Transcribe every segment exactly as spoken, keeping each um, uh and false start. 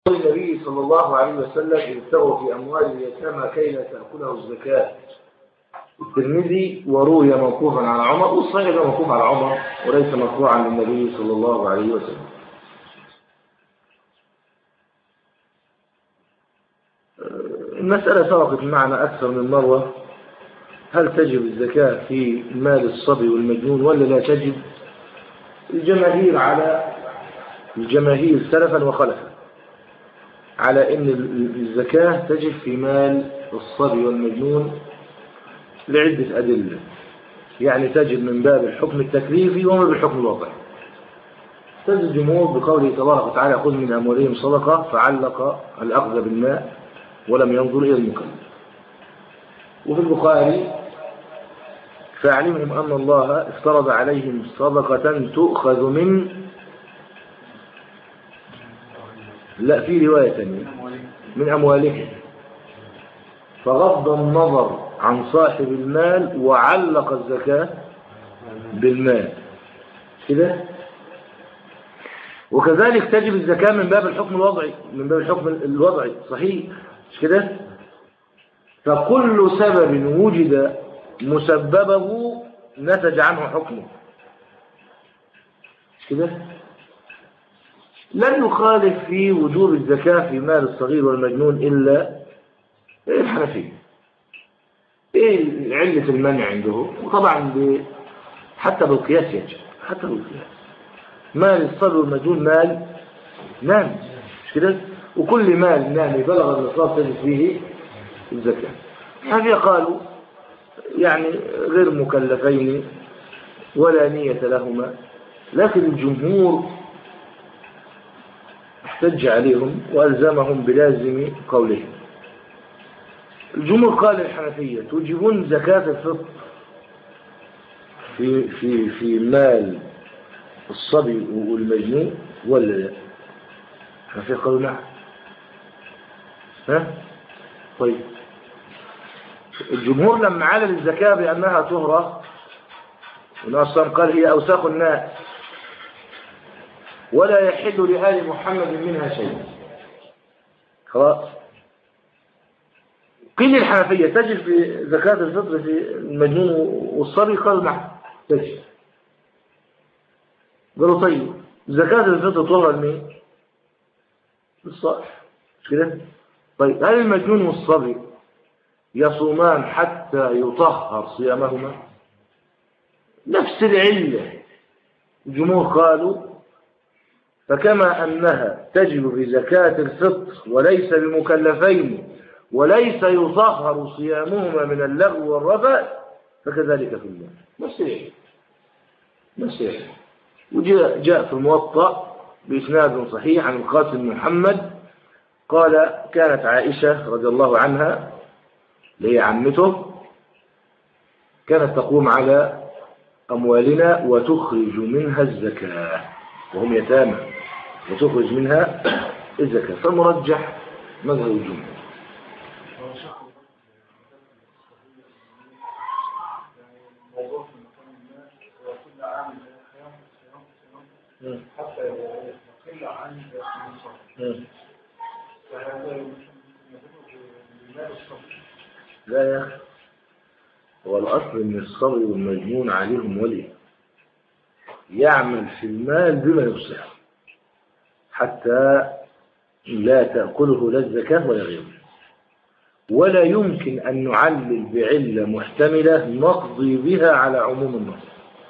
النبي صلى الله عليه وسلم ابتغوا في أموال اليتامى كي لا تأكله الزكاة. الترمذي وروي موقوفا على عمر، والصحيح ده موقوف على عمر وليس مرفوعا للنبي صلى الله عليه وسلم. المسألة سبقت معنا أكثر من مرة، هل تجب الزكاة في مال الصبي والمجنون ولا لا تجب؟ الجماهير على الجماهير سلفا وخلفا على أن الزكاة تجب في مال الصبي والمجنون لعدة أدلة، يعني تجب من باب الحكم التكليفي ومن باب الحكم الوضعي. تجد الجمهور بقوله تبارك وتعالى خذ من أموالهم صدقة، فعلق الأخذ بالماء ولم ينظر إلى المكلف. وفي البخاري فاعلمهم أن الله افترض عليهم صدقة تؤخذ من لا في رواية ثانية من أموالهم، فغض النظر عن صاحب المال وعلق الزكاة بالمال كده. وكذلك تجب الزكاة من باب الحكم الوضعي، من باب الحكم الوضعي صحيح مش كده؟ فكل سبب وجد مسببه نتج عنه حكمه مش كده؟ لن يخالف في وجوب الزكاة في مال الصغير والمجنون إلا الحنفية. إيه علة المنع عندهم؟ وطبعا حتى بالقياس يجب، حتى بالقياس مال الصغير والمجنون مال نامي مش كده؟ وكل مال نامي بلغ النصاب تجب فيه الزكاة. هذه قالوا يعني غير مكلفين ولا نية لهما، لكن الجمهور احتج عليهم وألزمهم بلازم قولهم. الجمهور قال الحنفية توجبون زكاة الفطر في في في مال الصبي والمجنون ولا لا؟ الحنفية قالوا نعم. ها طيب، الجمهور لما علل الزكاة بأنها طهرة، والنبي صلى الله عليه وسلم قال هي أوساخ الناس ولا يحل لآل محمد منها شيء، خلاص قيل الحنفية تجب في زكاة الفطر في المجنون والصبي؟ قالوا نعم تجب. قالوا طيب زكاة الفطر طهرة لمين؟ للصائم مش كده؟ طيب هل المجنون والصبي يصومان حتى يطهر صيامهما؟ نفس العلة. الجمهور قالوا فكما أنها تجب في زكاة الفطر وليس بمكلفين وليس يطهر صيامهما من اللغو والرفث فكذلك في المال. نفس العلة نفس العلة. وجاء جاء في الموطأ بإسناد صحيح عن القاسم بن محمد قال كانت عائشة رضي الله عنها اللي هي عمته كانت تقوم على أموالنا وتخرج منها الزكاة وهم يتامى، وتخرج منها الزكاة. فالمرجح مذهب الجمهور. حتى يقل عن لا يا أخي، هو الأصل أن الصبي والمجنون عليهم ولي يعمل في المال بما يصلح حتى لا تأكله لا الزكاة ولا غيره، ولا يمكن أن نعلل بعلة محتملة نقضي بها على عموم النص.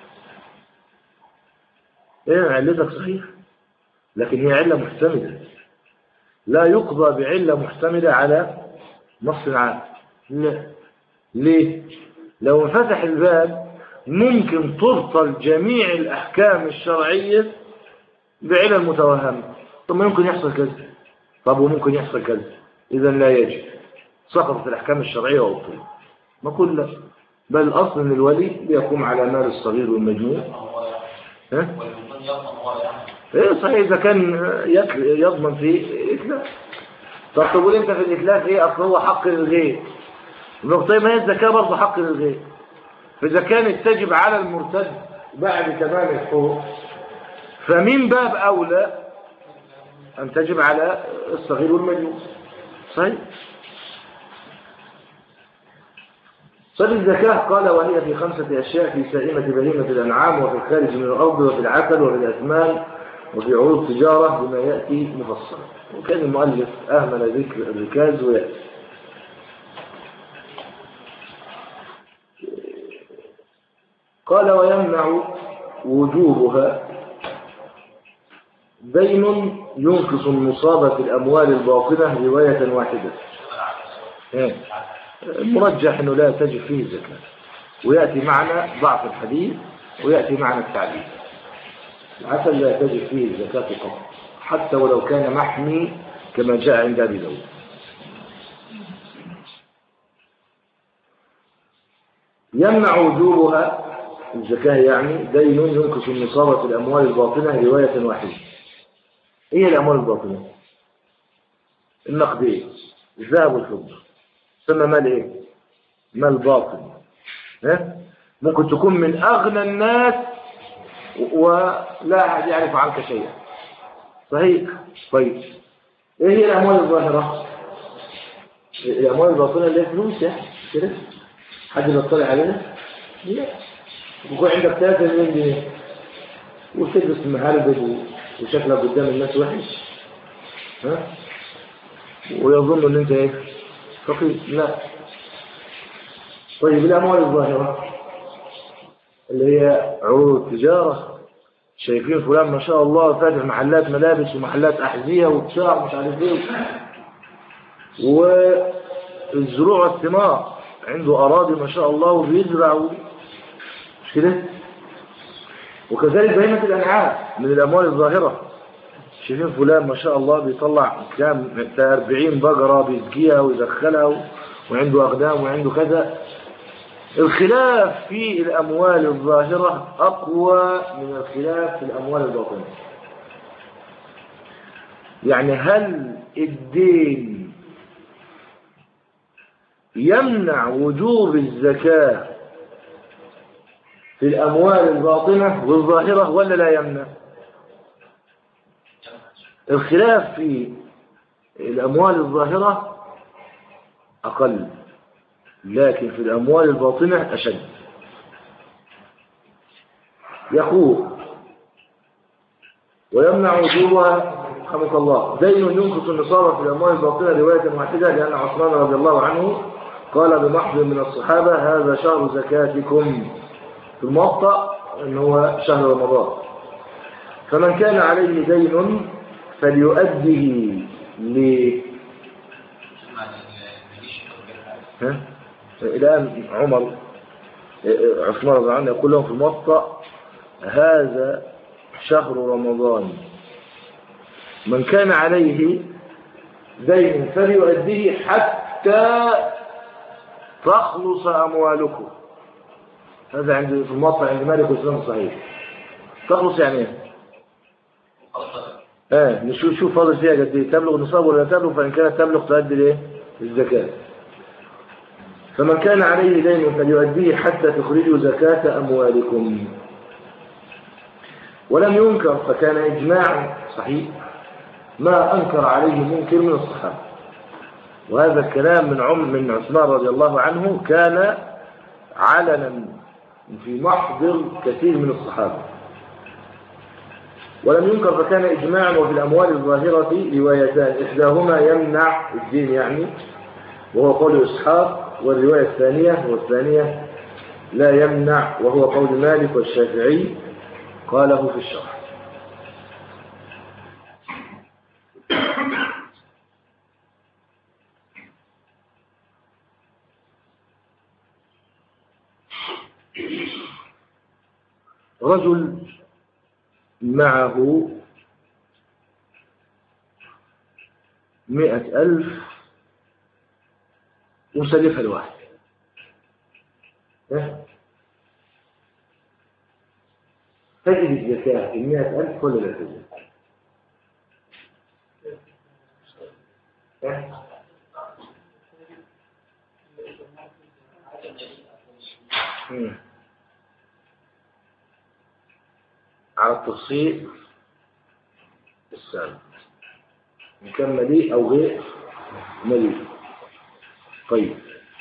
إيه علتك صحيح، لكن هي علة محتملة، لا يقضى بعلة محتملة على نص عام. لا، ليه؟ لو انفتح الباب ممكن تبطل جميع الأحكام الشرعية بعلل متوهمة. طب ما يمكن يحصل كذا، طب وممكن يحصل كذا، إذا لا يجب، سقطت الأحكام الشرعية وابطل. ما كل لا، بل الأصل أن الولي بيقوم على مال الصغير والمجنون. ها؟ إيه صحيح إذا كان يضمن في إتلاف. طب تقول أنت في الإتلاف إيه؟ أصل هو حق للغير. طيب ما هي الزكاة برضه حق للغير، فإذا كانت تجب على المرتد بعد تمام الحقوق فمن باب أولى أن تجب على الصغير والمجنون. صحيح. صل الزكاة قال وهي في خمسة أشياء: في سائمة بهيمة الأنعام، وفي الخارج من الأرض، وفي العسل، وفي الأثمان، وفي عروض تجارة، بما يأتي مفصلا. وكان المؤلف أهمل ذكر الركاز ويأتي. قال ويمنع وجوبها دين ينقص النصاب في الأموال الباطنة رواية واحدة. المرجح أنه لا تجب فيه الزكاة، ويأتي معنا ضعف الحديث ويأتي معنا التعليل. العسل لا تجب فيه الزكاة قط، حتى ولو كان محمي كما جاء عند أبي داود. يمنع وجوبها الزكاة يعني دين ينقص النصاب في الأموال الباطنة رواية واحدة. إيه الأموال الباطنة؟ النقدية، الذهب والفضة، ثم مال إيه؟ مال باطن. ها؟ ممكن تكون من أغنى الناس ولا أحد يعرف عنك شيئا. صحيح. طيب إيه هي الأموال الظاهرة؟ الأموال الباطنة اللي هي فلوس يعني كده، حد يطلع عليها؟ لا. يكون عندك ثلاثة مليون جنيه وتلبس مهربل وشكلك قدام الناس وحش، ها؟ ويظن ان انت ايه؟ فقير. لا. طيب الاموال الظاهره اللي هي عروض التجاره، شايفين فلان ما شاء الله فاتح محلات ملابس ومحلات احذيه وبتاع مش عارف ايه، والزروع والثمار، عنده اراضي ما شاء الله وبيزرع، مش كده؟ وكذلك بهيمة الأنعام من الأموال الظاهرة، شايفين فلان ما شاء الله بيطلع كام أربعين بقرة بيسقيها ويدخلها وعنده أقدام وعنده كذا. الخلاف في الأموال الظاهرة أقوى من الخلاف في الأموال الباطنة. يعني هل الدين يمنع وجوب الزكاة في الأموال الباطنة والظاهرة ولا لا يمنع؟ الخلاف في الأموال الظاهرة أقل، لكن في الأموال الباطنة أشد. يقول ويمنع وجوبها رحمك الله دين ينقص النصاب في الأموال الباطنة رواية واحدة، لأن عثمان رضي الله عنه قال بمحض من الصحابة هذا شهر زكاتكم، في الموطأ إن هو شهر رمضان، فمن كان عليه دين فليؤديه ل ها؟ الآن عمر عثمان رضي الله عنه يقول لهم في الموطأ هذا شهر رمضان، من كان عليه دين فليؤديه حتى تخلص أموالكم. هذا عند في الموطأ عند مالك والإسلام صحيح. تخلص يعني ايه؟ اه نشوف شوف فاضل فيها قد ايه، تبلغ النصاب ولا تبلغ، فإن كانت تبلغ تؤدي الايه؟ الزكاة. فمن كان عليه دين فليؤديه حتى تخرجوا زكاة أموالكم. ولم ينكر، فكان إجماع صحيح ما أنكر عليه منكر من الصحابة. وهذا الكلام من عم من عثمان رضي الله عنه كان علنا في محضر كثير من الصحابة. ولم ينكر فكان إجماعا. وفي الأموال الظاهرة روايتان، إحداهما يمنع الدين يعني وهو قول إسحاق، والرواية الثانية والثانية لا يمنع وهو قول مالك والشافعي قاله في الشرح. رجل معه مئة ألف وسلفها الواحد، تجد الزكاة في مئة ألف ولا لا تجد؟ على التفصيل السابق. إن كان مليء أو غير مليء. طيب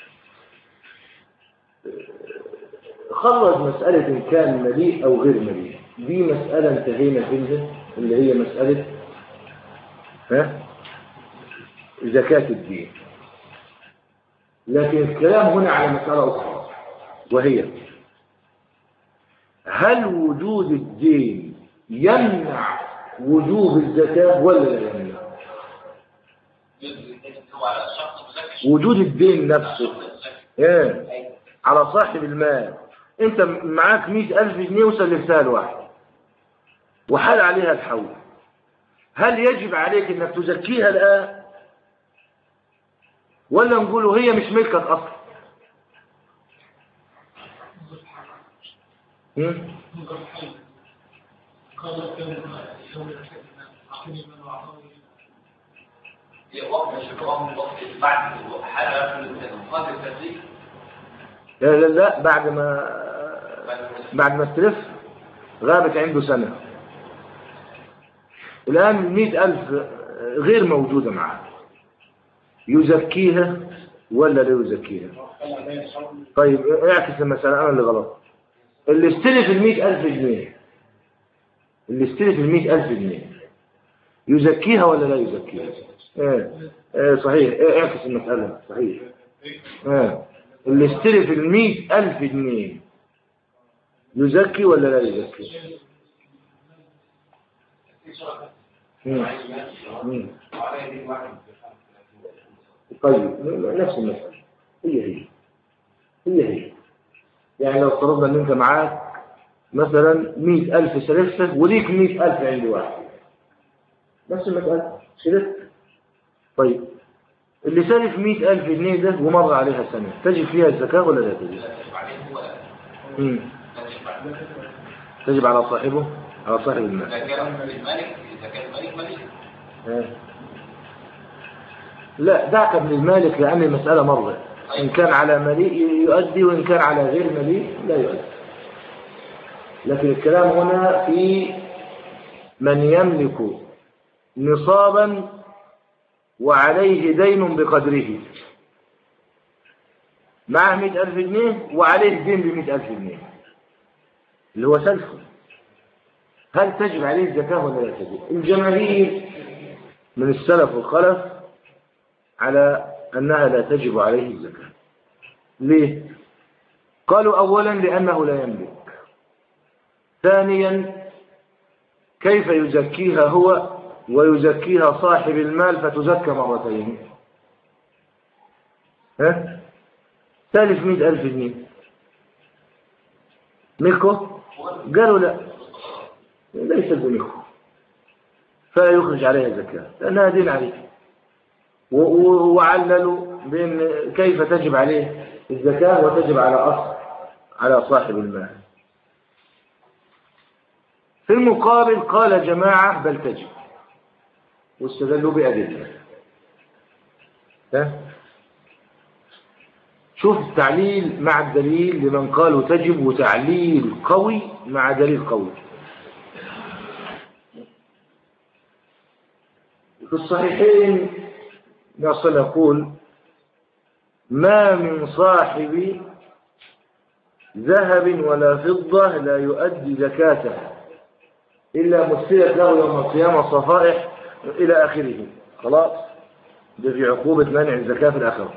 خرج مسألة إن كان مليء أو غير مليء، دي مسألة انتهينا منها اللي هي مسألة ها زكاة الدين. لكن الكلام هنا على مسألة أخرى، وهي هل وجود الدين يمنع وجوب الزكاة ولا لا يمنع؟ وجود الدين نفسه ايه على صاحب المال. انت معاك مئة ألف جنيه وسلفتها لواحد وحال عليها الحول، هل يجب عليك انك تزكيها الآن ولا نقوله هي مش ملكك أصلا؟ لا لا لا بعد ما بعد ما استلف غابت عنده سنة، الآن مئة ألف غير موجودة معه، يزكيها ولا لا يزكيها؟ طيب اعكس المسألة، أنا اللي غلط. اللي استلف المئة ألف جنيه اللي استلف المئة ألف جنيه يزكيها ولا لا يزكيها؟ ايه ايه صحيح، ايه اعكس المسألة صحيح. ايه اللي استلف المئة ألف جنيه يزكي ولا لا يزكي؟ مم. مم. طيب نفس المسألة هي هي هي هي يعني لو افترضنا ان انت معاك مثلا مئة ألف سلفة وليك مئة ألف عند واحد، نفس المسألة سلفت. طيب اللي سلف مئة ألف جنيه ده ومر عليها سنة، تجب فيها الزكاة ولا لا تجب؟ مم. تجب على صاحبه، على صاحب المال. لا دعك من المالك، لأن المسألة مرة إن كان على مليء يؤدي وإن كان على غير مليء لا يؤدي. لكن الكلام هنا في من يملك نصابا وعليه دين بقدره، معه مئة ألف جنيه وعليه دين بمئة ألف جنيه اللي هو سلفه، هل تجب عليه الزكاة ولا لا تجب؟ الجماهير من السلف والخلف على أنها لا تجب عليه الزكاة. ليه؟ قالوا أولا لأنه لا يملك، ثانيا كيف يزكيها هو ويزكيها صاحب المال فتزكى مرتين؟ ها؟ ثالث مئة ألف جنيه ملكه؟ قالوا لا ليس بملكه فلا يخرج عليها الزكاة لأنها دين عليه، وعللوا بأن كيف تجب عليه الزكاة وتجب على أصل على صاحب المال. في المقابل قال جماعة بل تجب واستدلوا بأدلة. شوف التعليل مع الدليل لمن قالوا تجب، وتعليل قوي مع دليل قوي. في الصحيحين نصل يقول ما من صاحب ذهب ولا فضة لا يؤدي زكاتها إلا مثلت له يوم القيامة صفائح إلى آخره. خلاص ده في عقوبة منع الزكاة في الآخرة.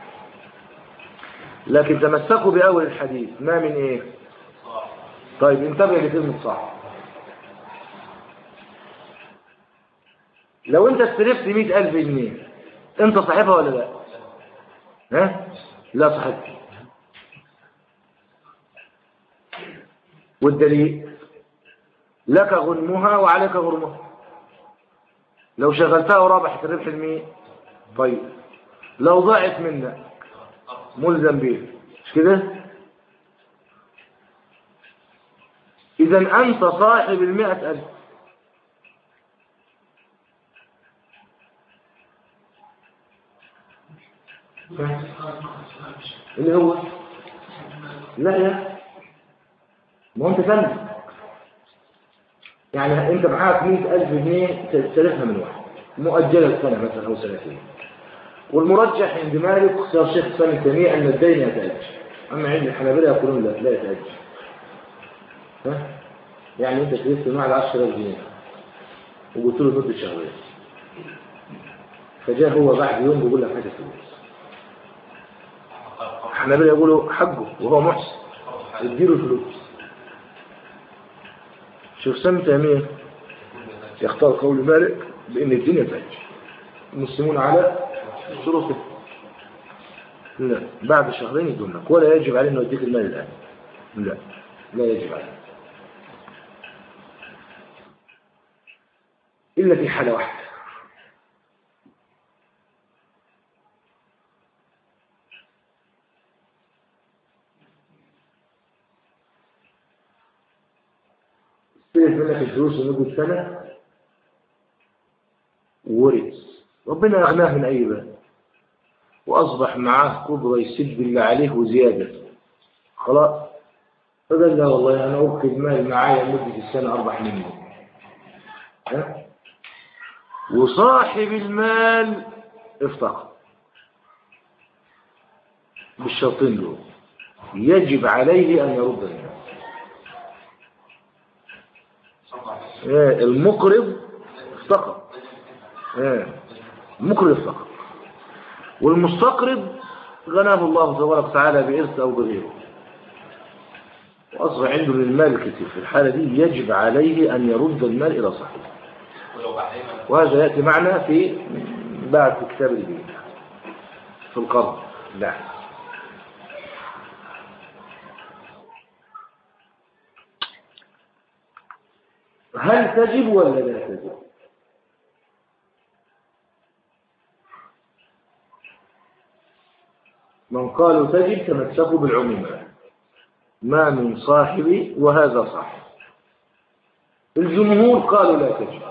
لكن تمسكوا بأول الحديث ما من إيه؟ طيب انتبه لكلمة صح. لو انت استلفت مئة ألف جنيه انت صاحبها ولا لا؟ ها؟ لا صاحبها. والدليل لك غنمها وعليك غرمها، لو شغلتها ورابحت الربح المئة. طيب لو ضاعت منك ملزم به مش كده؟ إذا أنت صاحب المئة ألف. اللي هو لا يا ما أنت فن يعني أنت معاك مئة ألف جنيه تستلفها من واحد مؤجلة سنة مثلا أو سنتين. والمرجح عند مالك اختيار الشيخ الإسلام ابن تيمية أن الدين يتأجل، أما عند الحنابلة يقولون لا لا يتأجل. ها؟ يعني أنت كريست معه عشرة آلاف جنيه وقلت له مدة شهرين، فجاء هو بعد يوم بيقول لك حاجة فلوس، الحنابلة يقولوا حقه وهو محسن اديله الفلوس. شيخ الإسلام ابن تيمية يختار قول مالك بأن الدين يتأجل، المسلمون على شروطه، لا بعد شهرين يدونك، ولا يجب عليه انه يديك المال الان، لا لا يجب عليه الا في حاله واحده، استلف منك الفلوس لمده سنه وورث، ربنا اغناه من اي باب واصبح معاه قدره يسد اللي عليه وزياده، خلاص فقال لا والله انا اركب مال معايا مده السنه اربح منه. ها؟ وصاحب المال افتقر بالشرطين دول، يجب عليه ان يرد المال. المقرض افتقر، المقرض افتقر، والمستقرض غناه الله تبارك وتعالى بإرث أو بغيره وأصبح عنده للمال كثير، في الحالة دي يجب عليه أن يرد المال إلى صاحبه، وهذا يأتي معنا في بعد في كتاب الدين في القرض. لا هل تجب ولا لا تجب؟ من قالوا تجب تمسكوا بالعمومات، ما من صاحبي وهذا صح. الجمهور قالوا لا تجب.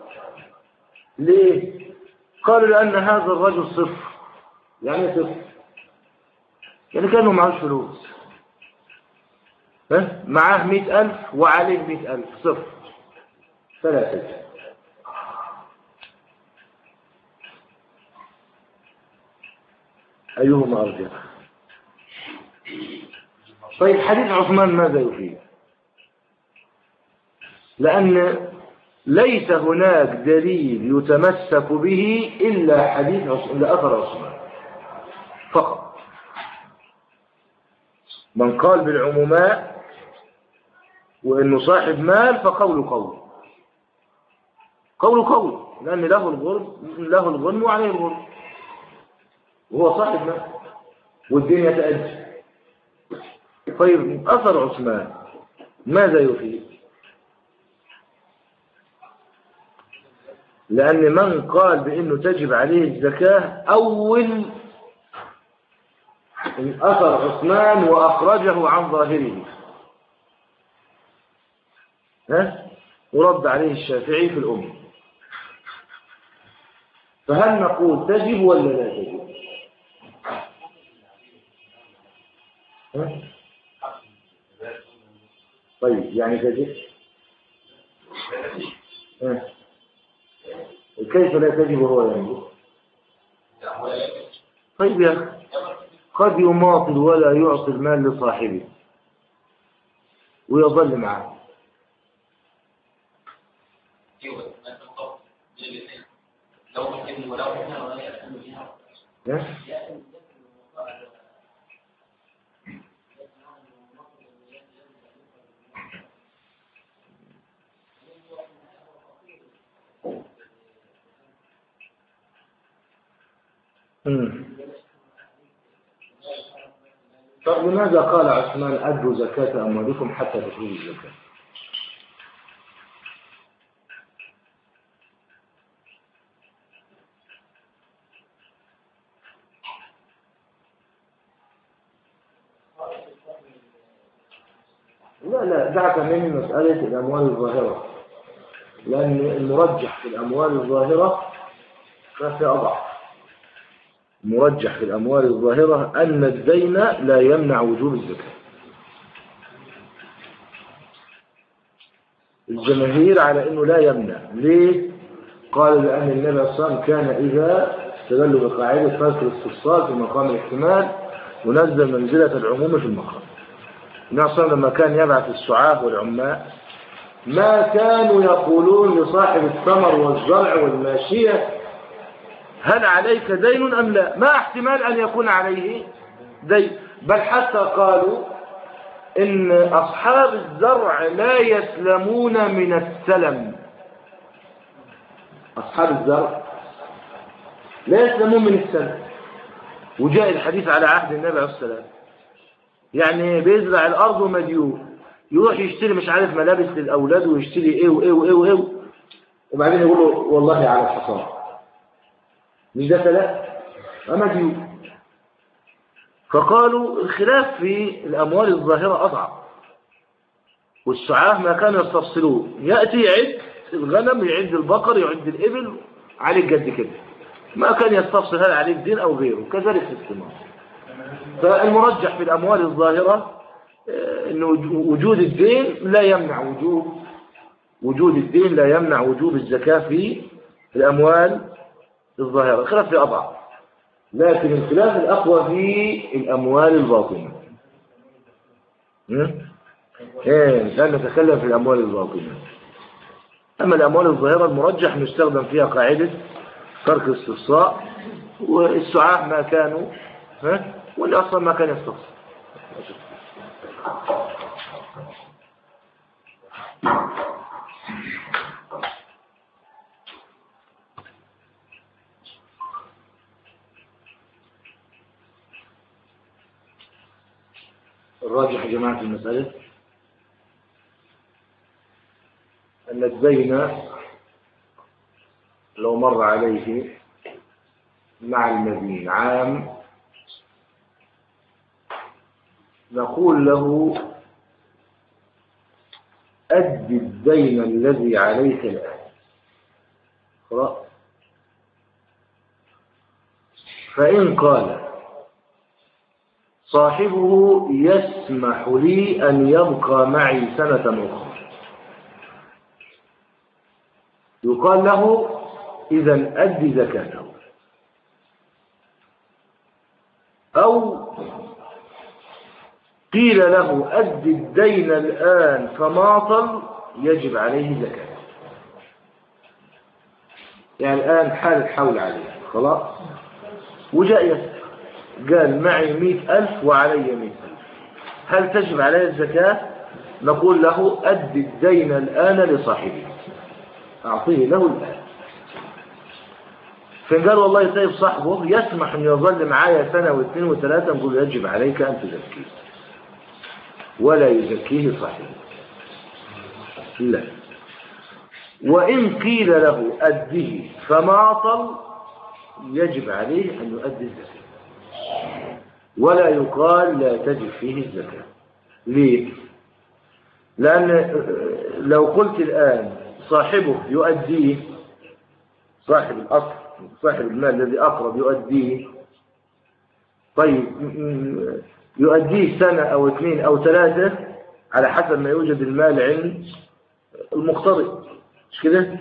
ليه؟ قالوا لأن هذا الرجل صفر. يعني صفر يعني كانوا معهوش فلوس، ها؟ معاه مئة ألف وعليه مئة ألف، صفر، فلا تجب. أيهما أرجح؟ طيب حديث عثمان ماذا يفيد؟ لأن ليس هناك دليل يتمسك به إلا حديث عثمان، إلا أثر عثمان فقط. من قال بالعمومات وإنه صاحب مال فقول قول قول قول لأن له الغرم له الغنم وعليه الغرم، وهو صاحب مال والدين يتأجل. طيب أثر عثمان ماذا يفيد؟ لأن من قال بأنه تجب عليه الزكاة أول أثر عثمان وأخرجه عن ظاهره، ها؟ ورد عليه الشافعي في الأم. فهل نقول تجب ولا لا تجب؟ ها؟ طيب يعني تجب؟ ها؟ كيف لا تجب وهو يملك؟ طيب يا أخي قد يماطل ولا يعطي المال لصاحبه ويظل معه. ها؟ طب لماذا قال عثمان أدوا زكاة أموالكم حتى تخرجوا الزكاة؟ لا لا دعك من مسألة الأموال الظاهرة، لأن المرجح في الأموال الظاهرة ما في أضعف. مرجح في الأموال الظاهرة أن الدين لا يمنع وجوب الزكاة. الجماهير على أنه لا يمنع. ليه؟ قال لأن النبي صلى الله عليه وسلم كان إذا استدلوا بقاعدة ترك الاستفصال في مقام الاحتمال ونزل منزلة العموم في المقام. النبي صلى الله عليه وسلم لما كان يبعث السعاة والعماء ما كانوا يقولون لصاحب الثمر والزرع والماشية هل عليك دين أم لا؟ ما احتمال أن يكون عليه دين، بل حتى قالوا إن أصحاب الزرع لا يسلمون من السلم. أصحاب الزرع لا يسلمون من السلم، وجاء الحديث على عهد النبي عليه الصلاة والسلام، يعني بيزرع الأرض ومديون، يروح يشتري مش عارف ملابس للأولاد ويشتري إيه وإيه وإيه وإيه، وبعدين يقول له والله على الحصان، مش ده سلام؟ مديون. فقالوا الخلاف في الأموال الظاهرة أضعف، والسعاة ما كانوا يستفصلون، يأتي يعد الغنم يعد البقر يعد الإبل عليك قد كده، ما كان يستفصل هل عليك دين أو غيره، كذلك في الثمار. فالمرجح في الأموال الظاهرة أن وجود الدين لا يمنع وجوب وجود الدين لا يمنع وجوب الزكاة في الأموال الظاهرة. الخلاف في أضعف، لكن الخلاف الأقوى في الأموال الباطنة. إيه الآن نتكلم في الأموال الباطنة. أما الأموال الظاهرة المرجح نستخدم فيها قاعدة ترك الاستفصاء، والسعاة ما كانوا ها واللي أصلا ما كان يستفصل. الراجح يا جماعة المسألة أن الدين لو مر عليه مع المدين عام نقول له أد الدين الذي عليك الآن، خلاص. فإن قال صاحبه يسمح لي أن يبقى معي سنة أخرى، يقال له إذن أدي زكاته. أو قيل له أد الدين الآن فماطل يجب عليه زكاة، يعني الآن حال الحول عليه خلاص، وجاء يسأل قال معي مئة ألف وعلي مئة ألف، هل تجب عليه الزكاة؟ نقول له أد الدين الآن لصاحبه، أعطيه له الآن. فإن قال والله سيب صاحبه يسمح أن يظل معايا سنة واثنين وثلاثة، نقول يجب عليك أن تزكيه ولا يزكيه صاحبه، لا. وإن قيل له أده فماطل يجب عليه أن يؤدي الزكاة، ولا يقال لا تجب فيه الزكاة. ليه؟ لأن لو قلت الآن صاحبه يؤديه، صاحب الأصل صاحب المال الذي أقرب يؤديه، طيب يؤديه سنة أو اثنين أو ثلاثة على حسب ما يوجد المال عند المقترض، مش كده؟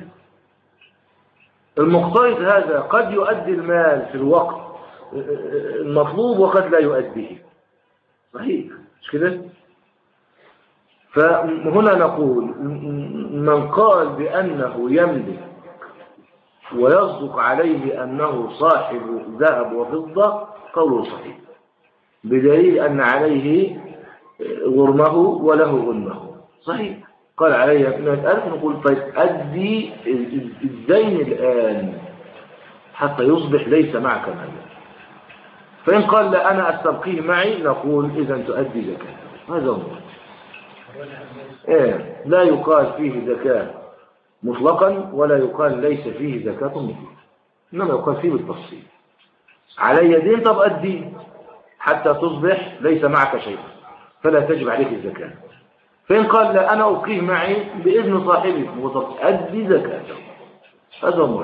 المقترض هذا قد يؤدي المال في الوقت المطلوب وقد لا يؤديه، صحيح مش كده؟ فهنا نقول من قال بأنه يملك ويصدق عليه أنه صاحب ذهب وفضة قوله صحيح، بدليل أن عليه غرمه وله غنمه، صحيح. قال عليه مئة ألف، نقول طيب أدي الدين الآن حتى يصبح ليس معك مال. فإن قال لا أنا أستبقيه معي، نقول إذا تؤدي زكاة. هذا هو إيه، لا يقال فيه زكاة مطلقا ولا يقال ليس فيه زكاة مطلقا، إنما يقال فيه بالتفصيل. علي دين، طب أدي حتى تصبح ليس معك شيء فلا تجب عليك الزكاة. فإن قال لا أنا أبقيه معي بإذن صاحبي، أدي زكاته. هذا هو.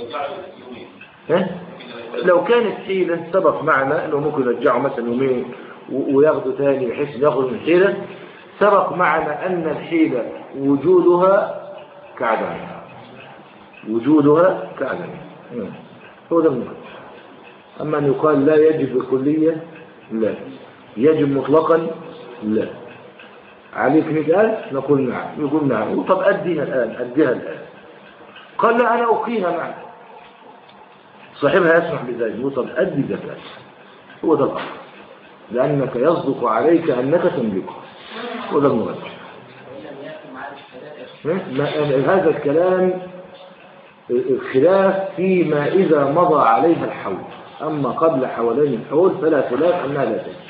لو كانت حيلة سبق معنا أنه ممكن يرجعوا مثلا يومين وياخذوا ثاني بحيث ياخذوا من حيلة، سبق معنا أن الحيلة وجودها كعدمها، وجودها كعدمها. هو ده المرجح. أما أن يقال لا يجب بالكلية، لا. يجب مطلقا، لا. عليك مئة ألف، نقول نعم، يقول نعم. طب أديها الآن، أديها الآن. قال لا، أنا أقيها معك. صاحبها يسمح بذلك. طب أدي زكاة. هو ده الأمر، لأنك يصدق عليك أنك تملكها. هو ده المرجح. هذا الكلام الخلاف فيما إذا مضى عليها الحول. أما قبل حولين الحول فلا خلاف أنها لا تجب.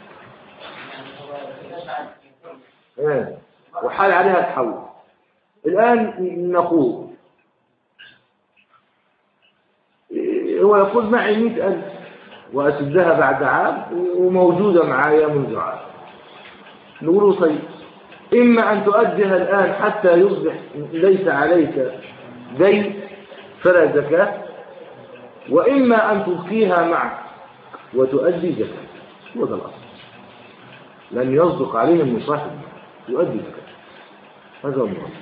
وحال عليها الحول. الآن نقول هو يقول معي مئة ألف وأسدها بعد عام وموجودة معايا منذ عام. نقول طيب، إما أن تؤديها الآن حتى يصبح ليس عليك دين فلا زكاة، وإما أن تبقيها معك وتؤدي زكاة. وهذا الأصل، لن يصدق عليهم من صاحب يؤدي زكاة. هذا هو المراد.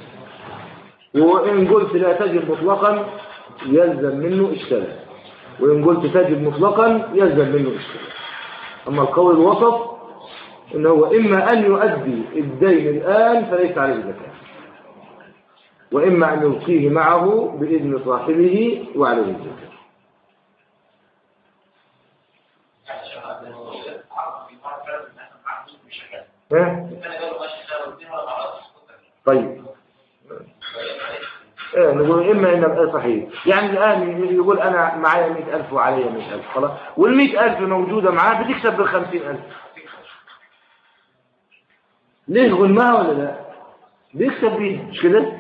وإن قلت لا تجب مطلقا يلزم منه إشكال، وإن قلت تجب مطلقا يلزم منه إشكال. أما القول الوسط إنه إما أن يؤدي الدين الآن فليس عليه زكاة، وإما أن يبقيه معه بإذن صاحبه وعليه الزكاة. ها؟ طيب ايه نقول إما إن صحيح. يعني الآن يقول أنا معايا مئة ألف وعليا مئة ألف، خلاص، والمئة ألف موجودة معاه، بتكسب بالخمسين ألف. ليه غنمها ولا لا؟ بيكسب بيها، مش كده؟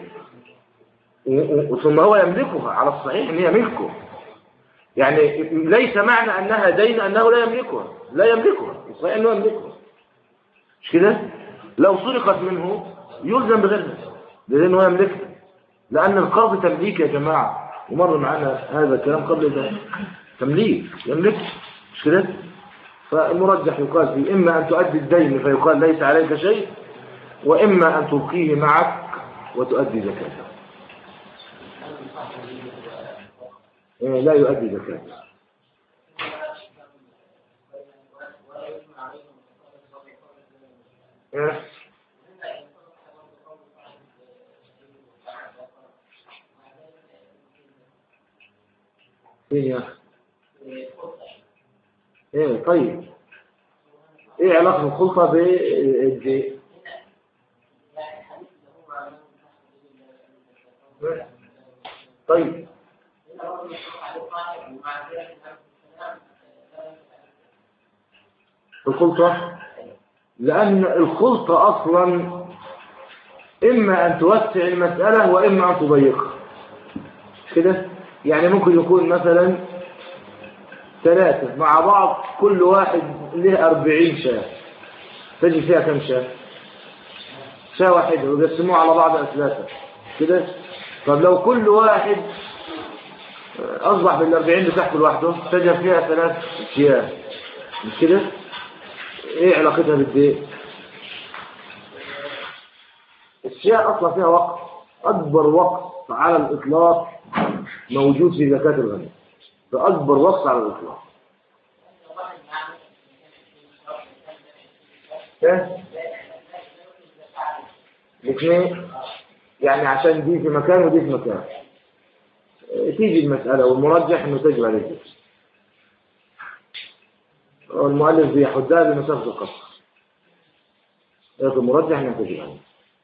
ثم هو يملكها على الصحيح ان هي ملكه. يعني ليس معنى انها دين انه لا يملكها، لا يملكها، الصحيح انه يملكها، مش كده؟ لو سرقت منه يلزم بغيرها لانه يملكها، لان القرض تمليك يا جماعه، ومر معنا هذا الكلام قبل ذلك. تمليك، يملك، مش كده؟ فالمرجح يقال فيه اما ان تؤدي الدين فيقال ليس عليك شيء، واما ان تبقيه معك وتؤدي زكاته. لا يؤدي زكاة. ايه يا ايه طيب، ايه علاقة الخلطة بالدين؟ طيب الخلطة، لأن الخلطة أصلا إما أن توسع المسألة وإما أن تضيقها كده. يعني ممكن يكون مثلا ثلاثة مع بعض كل واحد له أربعين شاة، تجي فيها كم شاة؟ شاة واحدة ويقسموها على بعض أثلاثة كده. طب لو كل واحد أصبح بالأربعين بتاعته لوحده تجي فيها ثلاث شياه، مش كده؟ ايه علاقتها بالدين؟ الشياء اصلا فيها وقت، اكبر وقت على الاطلاق موجود في زكاة الغنم، فاكبر وقت على الاطلاق. ايه الاثنين، يعني عشان دي في مكان ودي في مكان تيجي المسألة، والمرجح انه تجب عليه. والمؤلف بيحدها بمسافة القصر، لكن المرجح انه تجب عليه.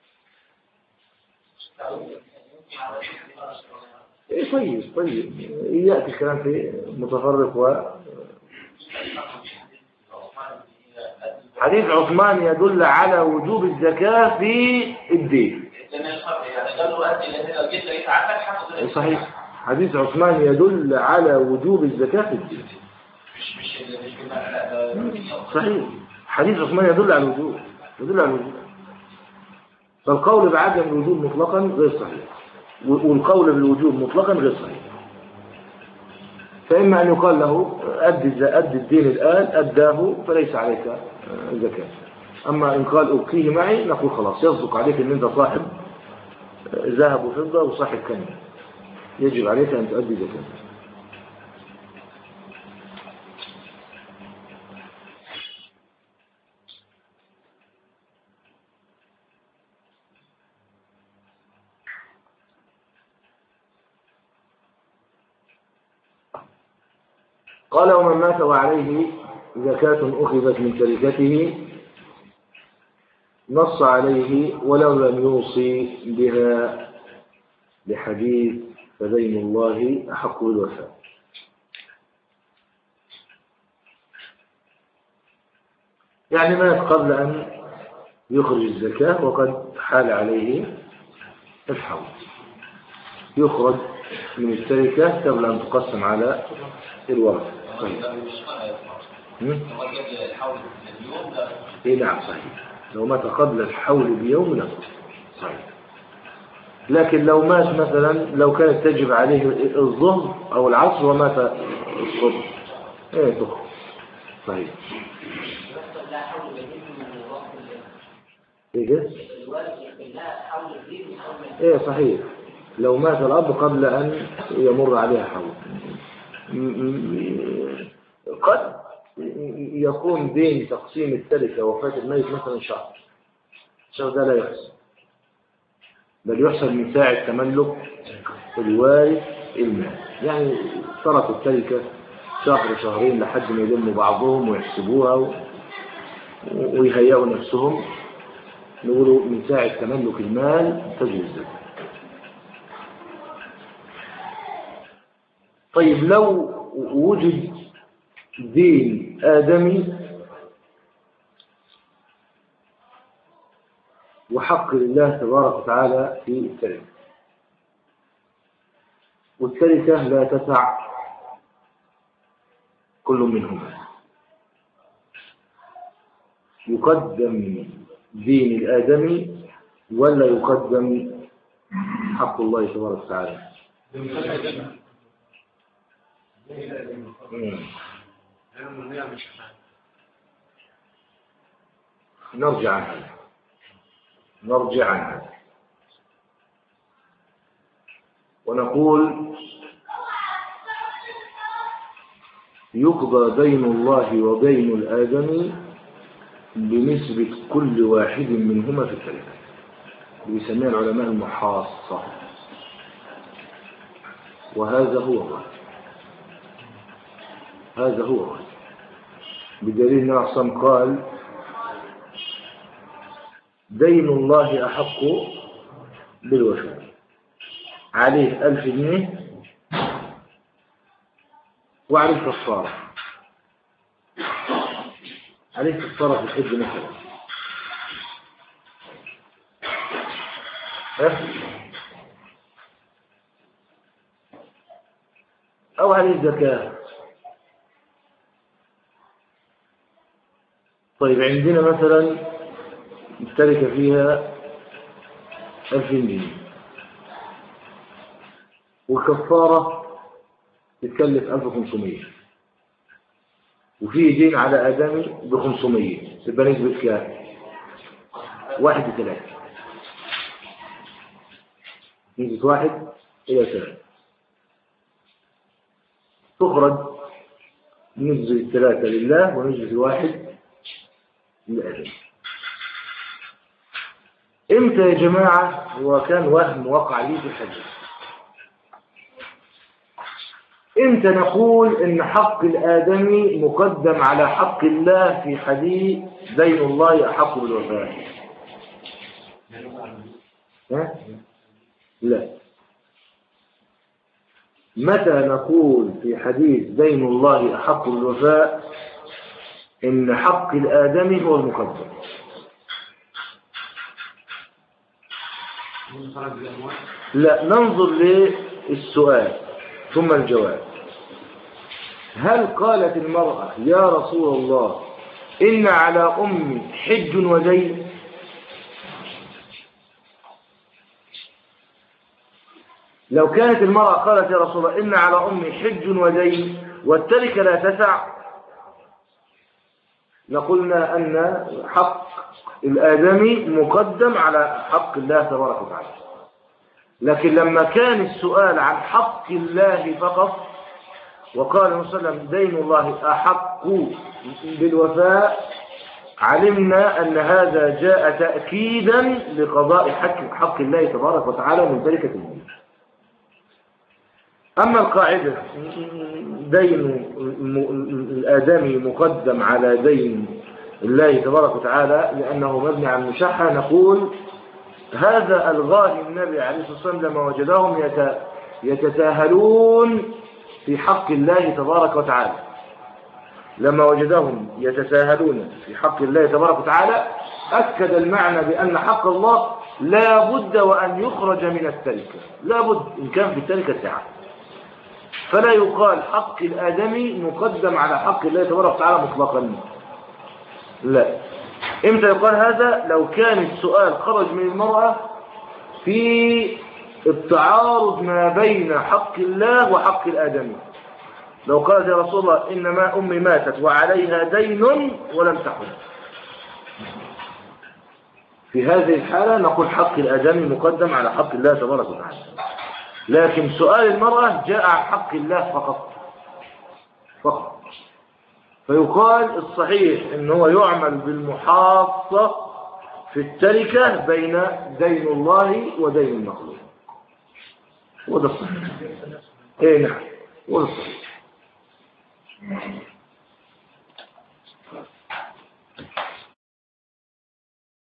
ايه طيب طيب يأتي الكلام في متفرق. و حديث عثمان يدل على وجوب الزكاة في الدين. صحيح، حديث عثمان يدل على وجوب الزكاة في الدين. صحيح، حديث عثمان يدل على الوجوب، يدل على الوجوب. فالقول بعدم الوجوب مطلقا غير صحيح، والقول بالوجوب مطلقا غير صحيح. فإما أن يقال له أدي أدي الدين الآن، أداه فليس عليك زكاة. أما إن قال أبقيه معي نقول خلاص يصدق عليك أن أنت صاحب ذهب وفضة وصاحب كنز، يجب عليك أن تؤدي زكاة. قال ومن مات وعليه زكاة أخذت من تركته نص عليه ولو لم يوصي بها لحديث فدين الله أحق بالوفاء. يعني مات قبل أن يخرج الزكاة وقد حال عليه الحول، يخرج من التركة قبل أن تقسم على الورثة. طيب. إيه نعم صحيح، لو مات قبل الحول بيوم لا صحيح. لكن لو مات مثلا لو كانت تجب عليه الظهر أو العصر ومات الصبح إيه تخرج صحيح. إيه إيه صحيح، لو مات الأب قبل أن يمر عليها حول. قد يكون بين تقسيم التركة وفاة الميت مثلا شهر، الشهر ده لا يحسب، بل يحسب من ساعة تملك الوارث المال. يعني تركوا التركة شهر شهرين لحد ما يلموا بعضهم ويحسبوها ويهيئوا نفسهم، نقولوا من ساعة تملك المال تجوز الزكاة. طيب لو وجد دين آدمي وحق لله تبارك وتعالى في التركة، والتركة لا تسع كل منهما، يقدم دين الآدمي ولا يقدم حق الله تبارك وتعالى؟ نرجع عن هذا نرجع عن هذا ونقول يقضى دين الله ودين الآدمي بنسبة كل واحد منهما في التركة، بيسميها العلماء المحاصة، وهذا هو الرأي. هذا هو الرأي بدليل أن أعصم قال دين الله أحق بالوفاء، عليه ألف جنيه وعليه كفارة، عليه كفارة في الحج مثلا، أو عليه زكاة. طيب عندنا مثلا التركة فيها ألف جنيه والكفارة تتكلف ألف وخمسمية، وفيه دين على آدمي بخمسمية، تبقى نسبة كام؟ واحد لثلاثة، نسبة واحد إلى ثلاثة، تخرج نسبة ثلاثة لله ونسبة واحد للآدمي. امتى يا جماعة هو كان وهم وقع لي في الحج؟ امتى نقول ان حق الآدمي مقدم على حق الله في حديث دين الله أحق بالوفاء؟ ها؟ لا. متى نقول في حديث دين الله أحق بالوفاء ان حق الآدمي هو المقدم؟ لا، ننظر للسؤال ثم الجواب. هل قالت المرأة يا رسول الله إن على أمي حج ودين؟ لو كانت المرأة قالت يا رسول الله إن على أمي حج ودين والتركة لا تسع، لقلنا أن حق الآدمي مقدم على حق الله تبارك وتعالى. لكن لما كان السؤال عن حق الله فقط، وقال النبي صلى الله عليه وسلم دين الله أحق بالوفاء، علمنا أن هذا جاء تأكيدا لقضاء حق, حق الله تبارك وتعالى من تركة المال. أما القاعدة دين الآدمي مقدم على دين الله تبارك وتعالى لأنه مبني على المشحة، نقول هذا ألغاه النبي عليه الصلاة والسلام لما وجدهم يتساهلون في حق الله تبارك وتعالى. لما وجدهم يتساهلون في حق الله تبارك وتعالى أكد المعنى بأن حق الله لا بد وأن يخرج من التركة، لا بد إن كان في التركة سعة، فلا يقال حق الآدمي مقدم على حق الله تبارك وتعالى مطلقا، لا. إمتى يقال هذا؟ لو كان السؤال خرج من المرأة في التعارض ما بين حق الله وحق الآدمي. لو قالت يا رسول الله إنما أمي ماتت وعليها دين ولم تحل، في هذه الحالة نقول حق الآدمي مقدم على حق الله تبارك وتعالى. لكن سؤال المرأة جاء عن حق الله فقط فقط، فيقال الصحيح إن هو يعمل بالمحاصة في التركة بين دين الله ودين المخلوق، وده الصحيح. ايه نعم، وده الصحيح.